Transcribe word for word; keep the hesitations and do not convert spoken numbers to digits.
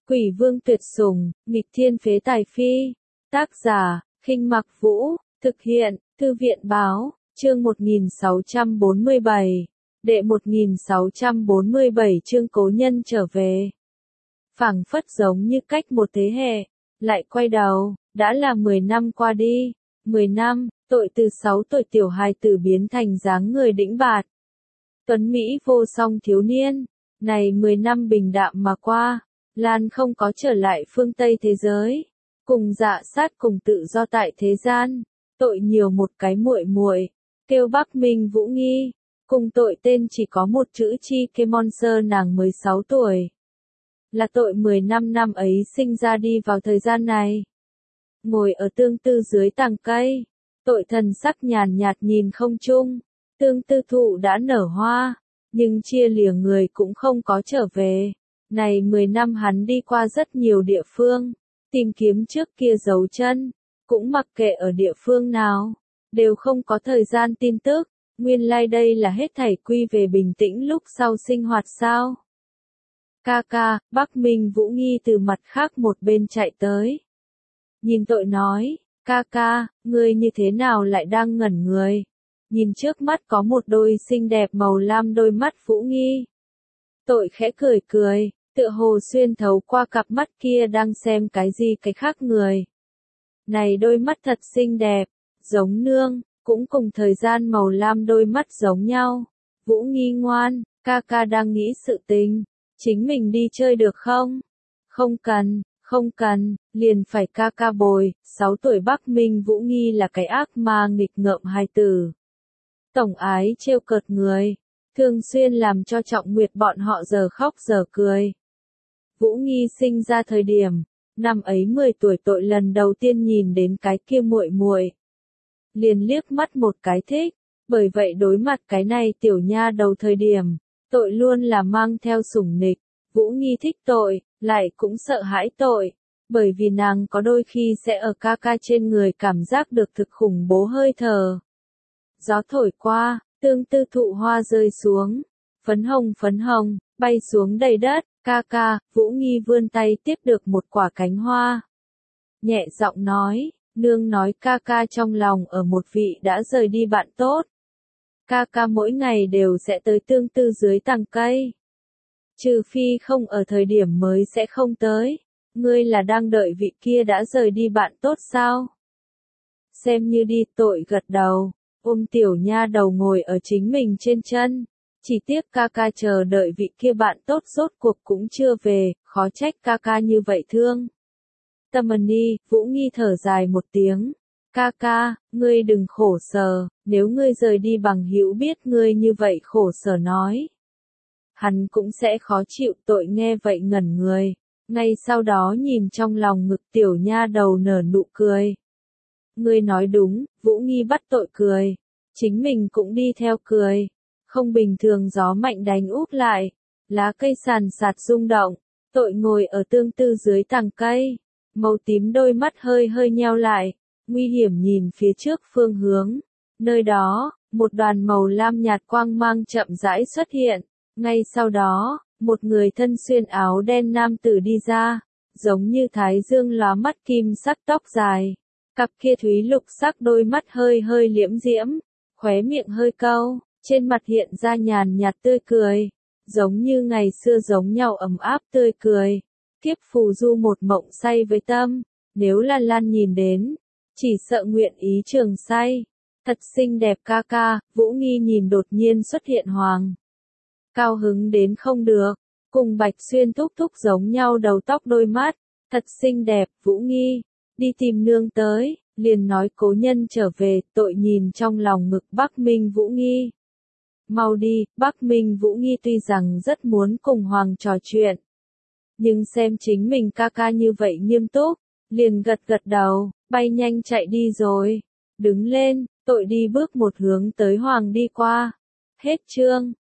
Quỷ vương tuyệt sủng, nghịch thiên phế tài phi. Tác giả, Khinh Mặc Vũ, thực hiện, Thư viện báo, chương một nghìn sáu trăm bốn mươi bảy, đệ một nghìn sáu trăm bốn mươi bảy chương cố nhân trở về. Phảng phất giống như cách một thế hệ, lại quay đầu, đã là mười năm qua đi, mười năm, tội từ sáu tuổi tiểu hài tử biến thành dáng người đĩnh bạt. Tuấn Mỹ vô song thiếu niên, này mười năm bình đạm mà qua, Lan không có trở lại phương Tây thế giới, cùng dạ sát cùng tự do tại thế gian, tội nhiều một cái muội muội, kêu Bắc Minh Vũ Nghi, cùng tội tên chỉ có một chữ chi kê monster nàng mới sáu tuổi. Là tội mười lăm năm ấy sinh ra đi vào thời gian này. Ngồi ở tương tư dưới tàng cây, tội thần sắc nhàn nhạt nhìn không trung, tương tư thụ đã nở hoa, nhưng chia lìa người cũng không có trở về. Này mười năm hắn đi qua rất nhiều địa phương, tìm kiếm trước kia dấu chân, cũng mặc kệ ở địa phương nào, đều không có thời gian tin tức, nguyên lai đây là hết thảy quy về bình tĩnh lúc sau sinh hoạt sao. Ca ca, Bắc Minh Vũ Nghi từ mặt khác một bên chạy tới. Nhìn tội nói, ca ca, ngươi như thế nào lại đang ngẩn người? Nhìn trước mắt có một đôi xinh đẹp màu lam đôi mắt Vũ Nghi. Tội khẽ cười cười, tựa hồ xuyên thấu qua cặp mắt kia đang xem cái gì cái khác người. Này đôi mắt thật xinh đẹp, giống nương, cũng cùng thời gian màu lam đôi mắt giống nhau. Vũ Nghi ngoan, ca ca đang nghĩ sự tình, chính mình đi chơi được không? Không cần, không cần, liền phải ca ca bồi, sáu tuổi Bắc Minh Vũ Nghi là cái ác ma nghịch ngợm hài tử. Tổng ái trêu cợt người, thường xuyên làm cho Trọng Nguyệt bọn họ giờ khóc giờ cười. Vũ Nghi sinh ra thời điểm, năm ấy mười tuổi tội lần đầu tiên nhìn đến cái kia muội muội, liền liếc mắt một cái thích, bởi vậy đối mặt cái này tiểu nha đầu thời điểm, tội luôn là mang theo sủng nịch. Vũ Nghi thích tội, lại cũng sợ hãi tội, bởi vì nàng có đôi khi sẽ ở ca ca trên người cảm giác được thực khủng bố hơi thở. Gió thổi qua, tương tư thụ hoa rơi xuống, phấn hồng phấn hồng, bay xuống đầy đất, ca ca, Vũ Nghi vươn tay tiếp được một quả cánh hoa. Nhẹ giọng nói, nương nói ca ca trong lòng ở một vị đã rời đi bạn tốt. Ca ca mỗi ngày đều sẽ tới tương tư dưới tàng cây. Trừ phi không ở thời điểm mới sẽ không tới. Ngươi là đang đợi vị kia đã rời đi bạn tốt sao? Xem như đi, tội gật đầu, ôm tiểu nha đầu ngồi ở chính mình trên chân. Chỉ tiếc ca ca chờ đợi vị kia bạn tốt rốt cuộc cũng chưa về, khó trách ca ca như vậy thương. Tâm Ni, Vũ Nghi thở dài một tiếng. Ca ca, ngươi đừng khổ sở, nếu ngươi rời đi bằng hữu biết ngươi như vậy khổ sở nói. Hắn cũng sẽ khó chịu. Tội nghe vậy ngẩn người, ngay sau đó nhìn trong lòng ngực tiểu nha đầu nở nụ cười. Ngươi nói đúng, Vũ Nghi bắt tội cười, chính mình cũng đi theo cười. Không bình thường gió mạnh đánh úp lại, lá cây sàn sạt rung động, tội ngồi ở tương tư dưới tàng cây, màu tím đôi mắt hơi hơi nheo lại, nguy hiểm nhìn phía trước phương hướng. Nơi đó, một đoàn màu lam nhạt quang mang chậm rãi xuất hiện, ngay sau đó, một người thân xuyên áo đen nam tử đi ra, giống như thái dương lóa mắt kim sắc tóc dài, cặp kia thúy lục sắc đôi mắt hơi hơi liễm diễm, khóe miệng hơi cau. Trên mặt hiện ra nhàn nhạt tươi cười, giống như ngày xưa giống nhau ấm áp tươi cười. Kiếp phù du một mộng say với tâm, nếu là Lan nhìn đến, chỉ sợ nguyện ý trường say. Thật xinh đẹp ca ca, Vũ Nghi nhìn đột nhiên xuất hiện hoàng. Cao hứng đến không được, cùng Bạch Xuyên thúc thúc giống nhau đầu tóc đôi mắt. Thật xinh đẹp, Vũ Nghi, đi tìm nương tới, liền nói cố nhân trở về. Tội nhìn trong lòng ngực Bắc Minh Vũ Nghi. Mau đi, Bắc Minh Vũ Nghi tuy rằng rất muốn cùng Hoàng trò chuyện, nhưng xem chính mình ca ca như vậy nghiêm túc, liền gật gật đầu, bay nhanh chạy đi rồi. Đứng lên, tội đi bước một hướng tới Hoàng đi qua. Hết chương.